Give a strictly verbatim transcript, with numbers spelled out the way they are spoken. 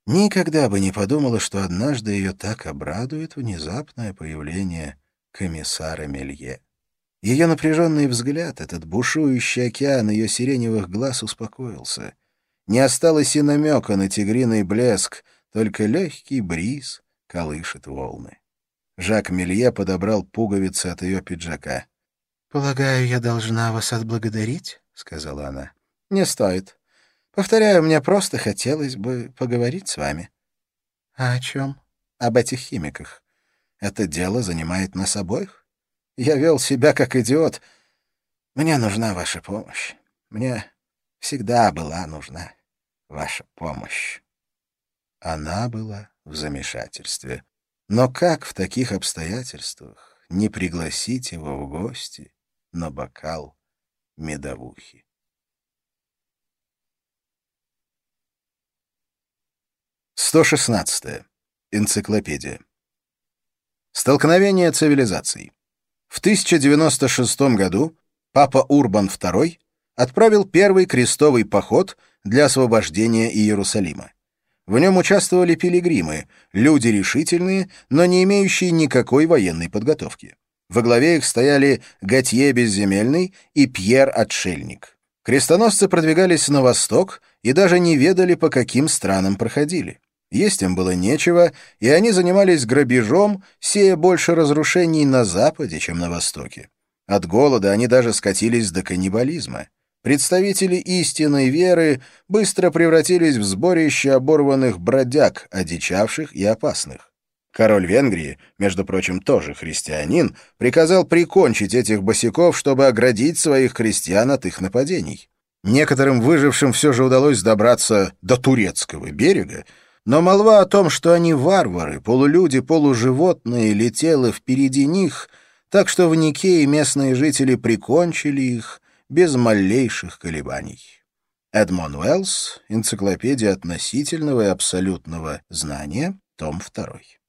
Никогда бы не подумала, что однажды ее так обрадует внезапное появление комиссара Мелье. Ее напряженный взгляд, этот бушующий океан ее сиреневых глаз успокоился. Не осталось и намека на тигриный блеск, только легкий бриз колышет волны. Жак Мелье подобрал пуговицы от ее пиджака. «Полагаю, я должна вас отблагодарить?» — сказала она. «Не стоит. Повторяю, мне просто хотелось бы поговорить с вами». «А о чем?» «Об этих химиках. Это дело занимает нас обоих. Я вел себя как идиот. Мне нужна ваша помощь. Мне всегда была нужна ваша помощь». Она была в замешательстве. Но как в таких обстоятельствах не пригласить его в гости на бокал медовухи? сто шестнадцатая. Энциклопедия. Столкновение цивилизаций. В тысяча девяносто шестом году папа Урбан второй отправил первый крестовый поход для освобождения Иерусалима. В нем участвовали пилигримы, люди решительные, но не имеющие никакой военной подготовки. Во главе их стояли Готье Безземельный и Пьер Отшельник. Крестоносцы продвигались на восток и даже не ведали, по каким странам проходили. Есть им было нечего, и они занимались грабежом, сея больше разрушений на западе, чем на востоке. От голода они даже скатились до каннибализма. Представители истинной веры быстро превратились в сборище оборванных бродяг, одичавших и опасных. Король Венгрии, между прочим, тоже христианин, приказал прикончить этих босяков, чтобы оградить своих крестьян от их нападений. Некоторым выжившим все же удалось добраться до турецкого берега, но молва о том, что они варвары, полулюди, полуживотные, летела впереди них, так что в Никее местные жители прикончили их без малейших колебаний. Эдмон Уэллс, «Энциклопедия относительного и абсолютного знания», том второй.